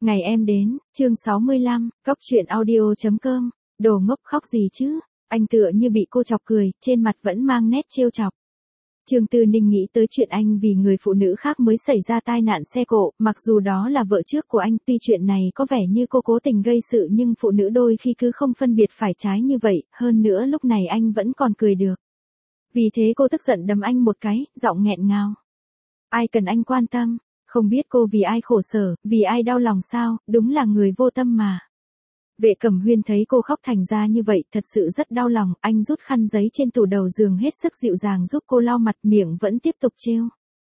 Ngày em đến, chương 65, Cóc truyện audio.com, đồ ngốc khóc gì chứ, anh tựa như bị cô chọc cười, trên mặt vẫn mang nét trêu chọc. Trương Tư Ninh nghĩ tới chuyện anh vì người phụ nữ khác mới xảy ra tai nạn xe cộ, mặc dù đó là vợ trước của anh, tuy chuyện này có vẻ như cô cố tình gây sự nhưng phụ nữ đôi khi cứ không phân biệt phải trái như vậy, hơn nữa lúc này anh vẫn còn cười được. Vì thế cô tức giận đấm anh một cái, giọng nghẹn ngào. Ai cần anh quan tâm, không biết cô vì ai khổ sở, vì ai đau lòng sao, đúng là người vô tâm mà. Vệ Cẩm Huyên thấy cô khóc thành ra như vậy, thật sự rất đau lòng, anh rút khăn giấy trên tủ đầu giường hết sức dịu dàng giúp cô lau mặt, miệng vẫn tiếp tục trêu.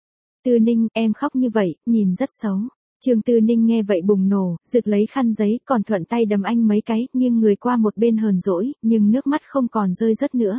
Tư Ninh, em khóc như vậy, nhìn rất xấu. Trương Tư Ninh nghe vậy bùng nổ, giật lấy khăn giấy, còn thuận tay đấm anh mấy cái, nghiêng người qua một bên hờn dỗi, nhưng nước mắt không còn rơi rớt nữa.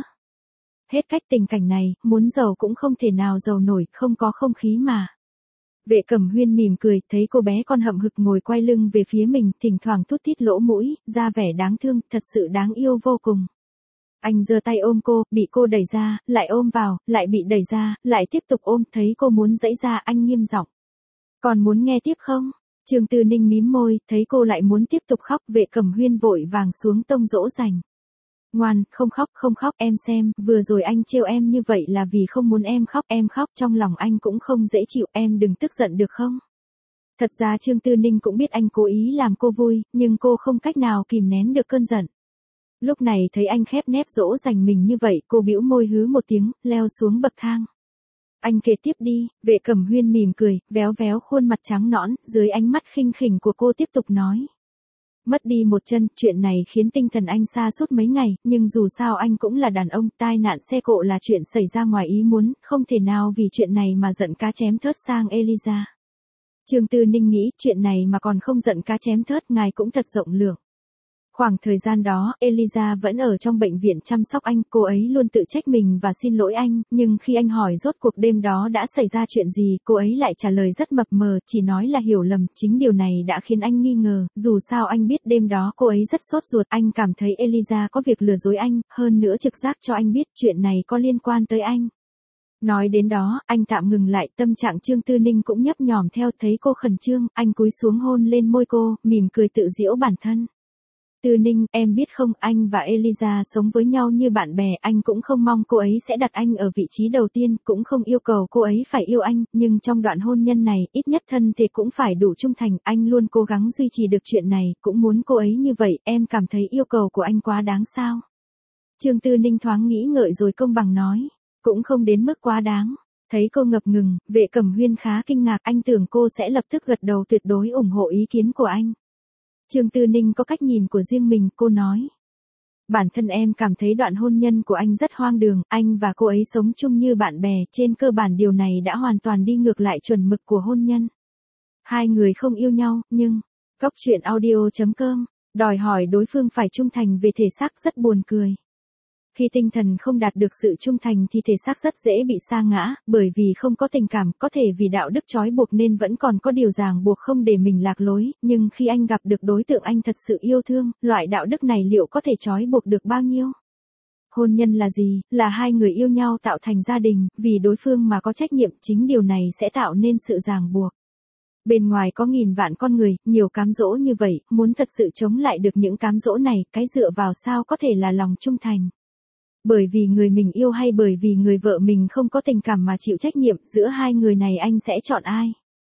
Hết cách tình cảnh này, muốn giàu cũng không thể nào giàu nổi, không có không khí mà. Vệ Cẩm Huyên mỉm cười, thấy cô bé con hậm hực ngồi quay lưng về phía mình, thỉnh thoảng thút thít lỗ mũi, ra vẻ đáng thương, thật sự đáng yêu vô cùng. Anh giơ tay ôm cô, bị cô đẩy ra, lại ôm vào, lại bị đẩy ra, lại tiếp tục ôm, thấy cô muốn giãy ra, anh nghiêm giọng. Còn muốn nghe tiếp không? Trương Tư Ninh mím môi, thấy cô lại muốn tiếp tục khóc, Vệ Cẩm Huyên vội vàng xuống tông dỗ dành. Ngoan, không khóc, em xem, vừa rồi anh trêu em như vậy là vì không muốn em khóc trong lòng anh cũng không dễ chịu, em đừng tức giận được không? Thật ra Trương Tư Ninh cũng biết anh cố ý làm cô vui, nhưng cô không cách nào kìm nén được cơn giận. Lúc này thấy anh khép nép dỗ dành mình như vậy, cô bĩu môi hứ một tiếng, leo xuống bậc thang. Anh kể tiếp đi, Vệ Cẩm Huyên mỉm cười, véo véo khuôn mặt trắng nõn, dưới ánh mắt khinh khỉnh của cô tiếp tục nói. Mất đi một chân, chuyện này khiến tinh thần anh sa sút mấy ngày, nhưng dù sao anh cũng là đàn ông, tai nạn xe cộ là chuyện xảy ra ngoài ý muốn, không thể nào vì chuyện này mà giận cá chém thớt sang Eliza. Trương Tư Ninh nghĩ, chuyện này mà còn không giận cá chém thớt, ngài cũng thật rộng lượng. Khoảng thời gian đó, Eliza vẫn ở trong bệnh viện chăm sóc anh, cô ấy luôn tự trách mình và xin lỗi anh, nhưng khi anh hỏi rốt cuộc đêm đó đã xảy ra chuyện gì, cô ấy lại trả lời rất mập mờ, chỉ nói là hiểu lầm, chính điều này đã khiến anh nghi ngờ, dù sao anh biết đêm đó cô ấy rất sốt ruột, anh cảm thấy Eliza có việc lừa dối anh, hơn nữa trực giác cho anh biết chuyện này có liên quan tới anh. Nói đến đó, anh tạm ngừng lại, tâm trạng Trương Tư Ninh cũng nhấp nhòm theo, thấy cô khẩn trương, anh cúi xuống hôn lên môi cô, mỉm cười tự giễu bản thân. Tư Ninh, em biết không, anh và Eliza sống với nhau như bạn bè, anh cũng không mong cô ấy sẽ đặt anh ở vị trí đầu tiên, cũng không yêu cầu cô ấy phải yêu anh, nhưng trong đoạn hôn nhân này, ít nhất thân thì cũng phải đủ trung thành, anh luôn cố gắng duy trì được chuyện này, cũng muốn cô ấy như vậy, em cảm thấy yêu cầu của anh quá đáng sao? Trương Tư Ninh thoáng nghĩ ngợi rồi công bằng nói, cũng không đến mức quá đáng. Thấy cô ngập ngừng, Vệ Cẩm Huyên khá kinh ngạc, anh tưởng cô sẽ lập tức gật đầu tuyệt đối ủng hộ ý kiến của anh. Trương Tư Ninh có cách nhìn của riêng mình, cô nói. Bản thân em cảm thấy đoạn hôn nhân của anh rất hoang đường, anh và cô ấy sống chung như bạn bè, trên cơ bản điều này đã hoàn toàn đi ngược lại chuẩn mực của hôn nhân. Hai người không yêu nhau, nhưng, Cóc truyện audio.com, đòi hỏi đối phương phải trung thành về thể xác rất buồn cười. Khi tinh thần không đạt được sự trung thành thì thể xác rất dễ bị sa ngã, bởi vì không có tình cảm, có thể vì đạo đức trói buộc nên vẫn còn có điều ràng buộc không để mình lạc lối, nhưng khi anh gặp được đối tượng anh thật sự yêu thương, loại đạo đức này liệu có thể trói buộc được bao nhiêu? Hôn nhân là gì? Là hai người yêu nhau tạo thành gia đình, vì đối phương mà có trách nhiệm, chính điều này sẽ tạo nên sự ràng buộc. Bên ngoài có nghìn vạn con người, nhiều cám dỗ như vậy, muốn thật sự chống lại được những cám dỗ này, cái dựa vào sao có thể là lòng trung thành. Bởi vì người mình yêu hay bởi vì người vợ mình không có tình cảm mà chịu trách nhiệm, giữa hai người này anh sẽ chọn ai?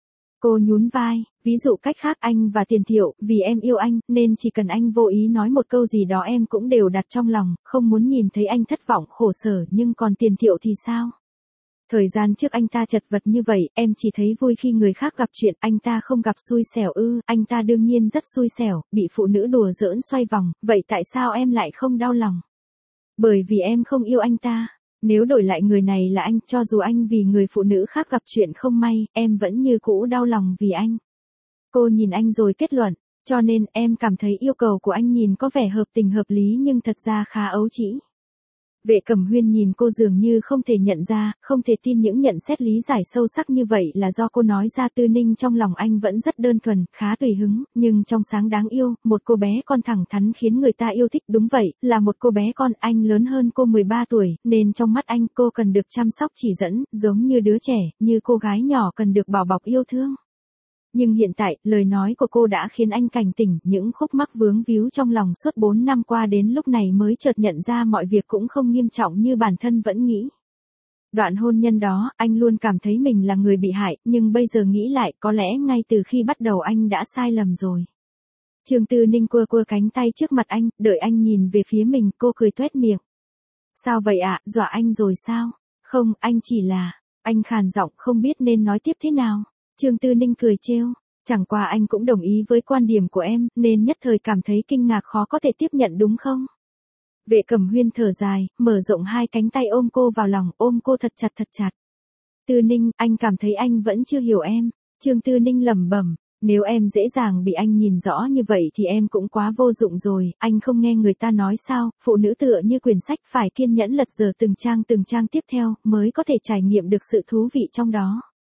Cô nhún vai, ví dụ cách khác, anh và Tiền Thiệu, vì em yêu anh, nên chỉ cần anh vô ý nói một câu gì đó em cũng đều đặt trong lòng, không muốn nhìn thấy anh thất vọng, khổ sở, nhưng còn Tiền Thiệu thì sao? Thời gian trước anh ta chật vật như vậy, em chỉ thấy vui khi người khác gặp chuyện, anh ta không gặp xui xẻo ư, anh ta đương nhiên rất xui xẻo, bị phụ nữ đùa giỡn xoay vòng, vậy tại sao em lại không đau lòng? Bởi vì em không yêu anh ta. Nếu đổi lại người này là anh, cho dù anh vì người phụ nữ khác gặp chuyện không may, em vẫn như cũ đau lòng vì anh. Cô nhìn anh rồi kết luận, cho nên em cảm thấy yêu cầu của anh nhìn có vẻ hợp tình hợp lý nhưng thật ra khá ấu trĩ. Vệ Cẩm Huyên nhìn cô dường như không thể nhận ra, không thể tin những nhận xét lý giải sâu sắc như vậy là do cô nói ra. Tư Ninh trong lòng anh vẫn rất đơn thuần, khá tùy hứng, nhưng trong sáng đáng yêu, một cô bé con thẳng thắn khiến người ta yêu thích, đúng vậy, là một cô bé con, anh lớn hơn cô 13 tuổi, nên trong mắt anh cô cần được chăm sóc chỉ dẫn, giống như đứa trẻ, như cô gái nhỏ cần được bảo bọc yêu thương. Nhưng hiện tại, lời nói của cô đã khiến anh cảnh tỉnh, những khúc mắc vướng víu trong lòng suốt 4 năm qua đến lúc này mới chợt nhận ra mọi việc cũng không nghiêm trọng như bản thân vẫn nghĩ. Đoạn hôn nhân đó, anh luôn cảm thấy mình là người bị hại, nhưng bây giờ nghĩ lại, có lẽ ngay từ khi bắt đầu anh đã sai lầm rồi. Trương Tư Ninh cua cua cánh tay trước mặt anh, đợi anh nhìn về phía mình, cô cười toét miệng. Sao vậy ạ, dọa anh rồi sao? Không, anh chỉ là... Anh khàn giọng không biết nên nói tiếp thế nào. Trương Tư Ninh cười trêu. Chẳng qua anh cũng đồng ý với quan điểm của em, nên nhất thời cảm thấy kinh ngạc khó có thể tiếp nhận đúng không? Vệ Cẩm Huyên thở dài, mở rộng hai cánh tay ôm cô vào lòng, ôm cô thật chặt. Tư Ninh, anh cảm thấy anh vẫn chưa hiểu em. Trương Tư Ninh lẩm bẩm. Nếu em dễ dàng bị anh nhìn rõ như vậy thì em cũng quá vô dụng rồi, anh không nghe người ta nói sao, phụ nữ tựa như quyển sách phải kiên nhẫn lật dở từng trang tiếp theo, mới có thể trải nghiệm được sự thú vị trong đó.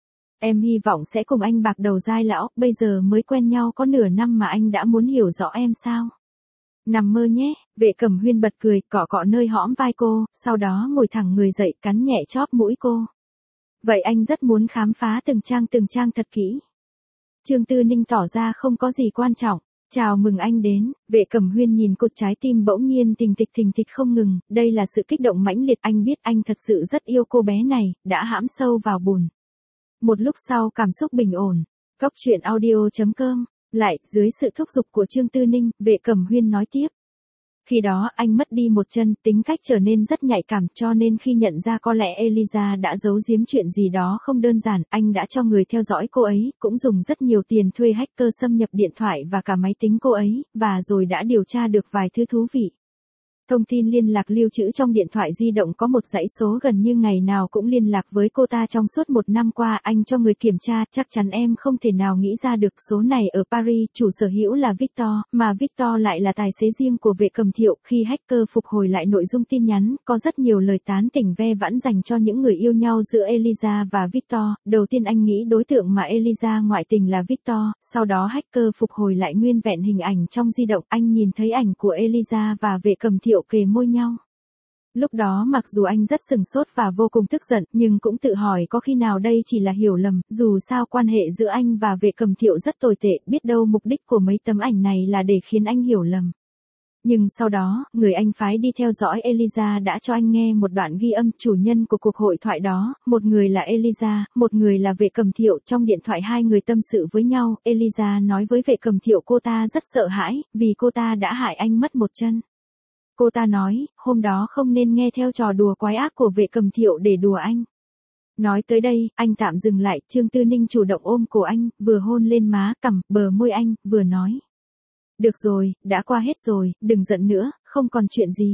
Em hy vọng sẽ cùng anh bạc đầu dai lão, bây giờ mới quen nhau có nửa năm mà anh đã muốn hiểu rõ em sao. Nằm mơ nhé, Vệ Cẩm Huyên bật cười, cọ cọ nơi hõm vai cô, sau đó ngồi thẳng người dậy cắn nhẹ chóp mũi cô. Vậy anh rất muốn khám phá từng trang thật kỹ. Trương Tư Ninh tỏ ra không có gì quan trọng. Chào mừng anh đến, Vệ Cẩm Huyên nhìn cột trái tim bỗng nhiên thình thịch không ngừng, đây là sự kích động mãnh liệt, anh biết anh thật sự rất yêu cô bé này, đã hãm sâu vào bùn. Một lúc sau cảm xúc bình ổn, Cóc truyện audio.com, lại, dưới sự thúc giục của Trương Tư Ninh, Vệ Cẩm Huyên nói tiếp. Khi đó anh mất đi một chân, tính cách trở nên rất nhạy cảm, cho nên khi nhận ra có lẽ Eliza đã giấu giếm chuyện gì đó không đơn giản, anh đã cho người theo dõi cô ấy, cũng dùng rất nhiều tiền thuê hacker xâm nhập điện thoại và cả máy tính cô ấy, và rồi đã điều tra được vài thứ thú vị. Thông tin liên lạc lưu trữ trong điện thoại di động có một dãy số gần như ngày nào cũng liên lạc với cô ta trong suốt 1 năm qua, anh cho người kiểm tra, chắc chắn em không thể nào nghĩ ra được, số này ở Paris, chủ sở hữu là Victor, mà Victor lại là tài xế riêng của Vệ Cẩm Thiệu. Khi hacker phục hồi lại nội dung tin nhắn, có rất nhiều lời tán tỉnh ve vãn dành cho những người yêu nhau giữa Eliza và Victor. Đầu tiên anh nghĩ đối tượng mà Eliza ngoại tình là Victor, sau đó hacker phục hồi lại nguyên vẹn hình ảnh trong di động, anh nhìn thấy ảnh của Eliza và Vệ Cẩm Thiệu kề môi nhau. Lúc đó mặc dù anh rất sừng sốt và vô cùng tức giận, nhưng cũng tự hỏi có khi nào đây chỉ là hiểu lầm, dù sao quan hệ giữa anh và Vệ Cẩm Thiệu rất tồi tệ, biết đâu mục đích của mấy tấm ảnh này là để khiến anh hiểu lầm. Nhưng sau đó, người anh phái đi theo dõi Eliza đã cho anh nghe một đoạn ghi âm chủ nhân của cuộc hội thoại đó, một người là Eliza, một người là Vệ Cẩm Thiệu, trong điện thoại hai người tâm sự với nhau, Eliza nói với Vệ Cẩm Thiệu cô ta rất sợ hãi, vì cô ta đã hại anh mất một chân. Cô ta nói, hôm đó không nên nghe theo trò đùa quái ác của Vệ Cẩm Thiệu để đùa anh. Nói tới đây, anh tạm dừng lại, Trương Tư Ninh chủ động ôm cổ anh, vừa hôn lên má, cằm, bờ môi anh, vừa nói. Được rồi, đã qua hết rồi, đừng giận nữa, không còn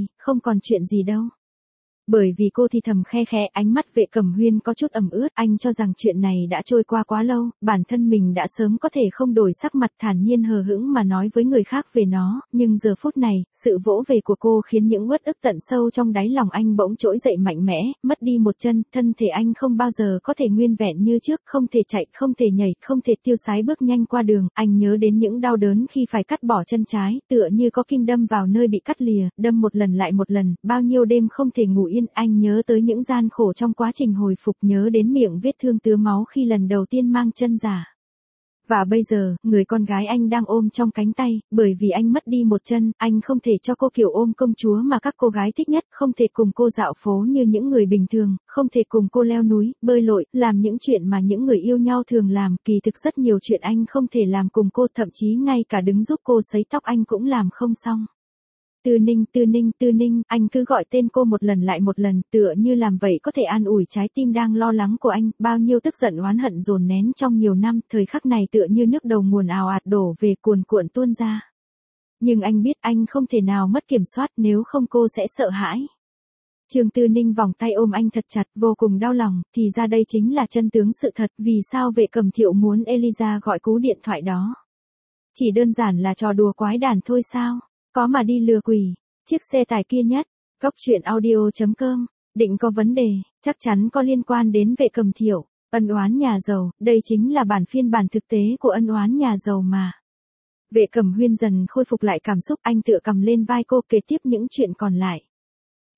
chuyện gì đâu. Bởi vì cô thì thầm khe khẽ, ánh mắt Vệ Cẩm Huyên có chút ẩm ướt, anh cho rằng chuyện này đã trôi qua quá lâu, bản thân mình đã sớm có thể không đổi sắc mặt, thản nhiên hờ hững mà nói với người khác về nó, nhưng giờ phút này, sự vỗ về của cô khiến những uất ức tận sâu trong đáy lòng anh bỗng trỗi dậy mạnh mẽ, mất đi một chân, thân thể anh không bao giờ có thể nguyên vẹn như trước, không thể chạy, không thể nhảy, không thể tiêu sái bước nhanh qua đường, anh nhớ đến những đau đớn khi phải cắt bỏ chân trái, tựa như có kim đâm vào nơi bị cắt lìa, đâm một lần lại một lần, bao nhiêu đêm không thể ngủ yên, anh nhớ tới những gian khổ trong quá trình hồi phục, nhớ đến miệng vết thương tứa máu khi lần đầu tiên mang chân giả. Và bây giờ, người con gái anh đang ôm trong cánh tay, bởi vì anh mất đi một chân, anh không thể cho cô kiểu ôm công chúa mà các cô gái thích nhất, không thể cùng cô dạo phố như những người bình thường, không thể cùng cô leo núi, bơi lội, làm những chuyện mà những người yêu nhau thường làm, kỳ thực rất nhiều chuyện anh không thể làm cùng cô, thậm chí ngay cả đứng giúp cô sấy tóc anh cũng làm không xong. Tư Ninh, anh cứ gọi tên cô một lần lại một lần, tựa như làm vậy có thể an ủi trái tim đang lo lắng của anh, bao nhiêu tức giận oán hận dồn nén trong nhiều năm, thời khắc này tựa như nước đầu nguồn ào ạt đổ về cuồn cuộn tuôn ra. Nhưng anh biết anh không thể nào mất kiểm soát, nếu không cô sẽ sợ hãi. Trương Tư Ninh vòng tay ôm anh thật chặt, vô cùng đau lòng, thì ra đây chính là chân tướng sự thật, vì sao Vệ Cẩm Thiệu muốn Eliza gọi cú điện thoại đó. Chỉ đơn giản là trò đùa quái đản thôi sao? Có mà đi lừa quỷ, chiếc xe tải kia nhất, Cóc truyện audio.com, định có vấn đề, chắc chắn có liên quan đến Vệ Cẩm Thiệu, ân oán nhà giàu, đây chính là phiên bản thực tế của ân oán nhà giàu mà. Vệ Cẩm Huyên dần khôi phục lại cảm xúc, anh tựa cầm lên vai cô kể tiếp những chuyện còn lại.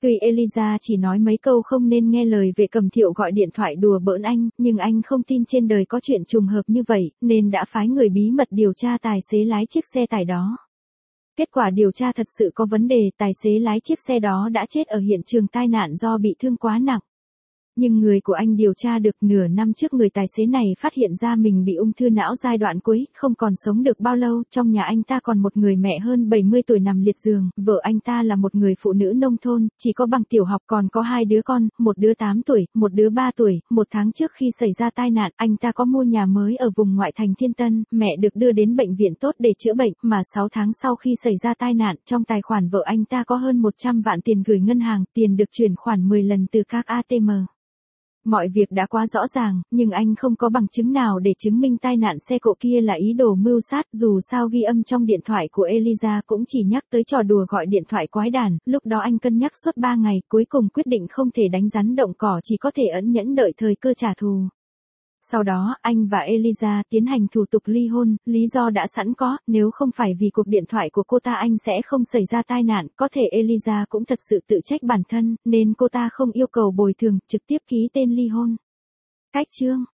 Tuy Eliza chỉ nói mấy câu không nên nghe lời về Cầm Thiệu gọi điện thoại đùa bỡn anh, nhưng anh không tin trên đời có chuyện trùng hợp như vậy, nên đã phái người bí mật điều tra tài xế lái chiếc xe tải đó. Kết quả điều tra thật sự có vấn đề, tài xế lái chiếc xe đó đã chết ở hiện trường tai nạn do bị thương quá nặng. Nhưng người của anh điều tra được nửa năm trước người tài xế này phát hiện ra mình bị ung thư não giai đoạn cuối, không còn sống được bao lâu. Trong nhà anh ta còn một người mẹ hơn 70 tuổi nằm liệt giường, vợ anh ta là một người phụ nữ nông thôn, chỉ có bằng tiểu học, còn có 2 đứa con, một đứa 8 tuổi, một đứa 3 tuổi. 1 tháng trước khi xảy ra tai nạn, anh ta có mua nhà mới ở vùng ngoại thành Thiên Tân, mẹ được đưa đến bệnh viện tốt để chữa bệnh, mà 6 tháng sau khi xảy ra tai nạn, trong tài khoản vợ anh ta có hơn 100 vạn tiền gửi ngân hàng, tiền được chuyển khoản 10 lần từ các ATM. Mọi việc đã quá rõ ràng, nhưng anh không có bằng chứng nào để chứng minh tai nạn xe cộ kia là ý đồ mưu sát. Dù sao ghi âm trong điện thoại của Eliza cũng chỉ nhắc tới trò đùa gọi điện thoại quái đản. Lúc đó anh cân nhắc suốt 3 ngày, cuối cùng quyết định không thể đánh rắn động cỏ, chỉ có thể ẩn nhẫn đợi thời cơ trả thù. Sau đó, anh và Eliza tiến hành thủ tục ly hôn, lý do đã sẵn có, nếu không phải vì cuộc điện thoại của cô ta anh sẽ không xảy ra tai nạn, có thể Eliza cũng thật sự tự trách bản thân, nên cô ta không yêu cầu bồi thường, trực tiếp ký tên ly hôn. Cách chương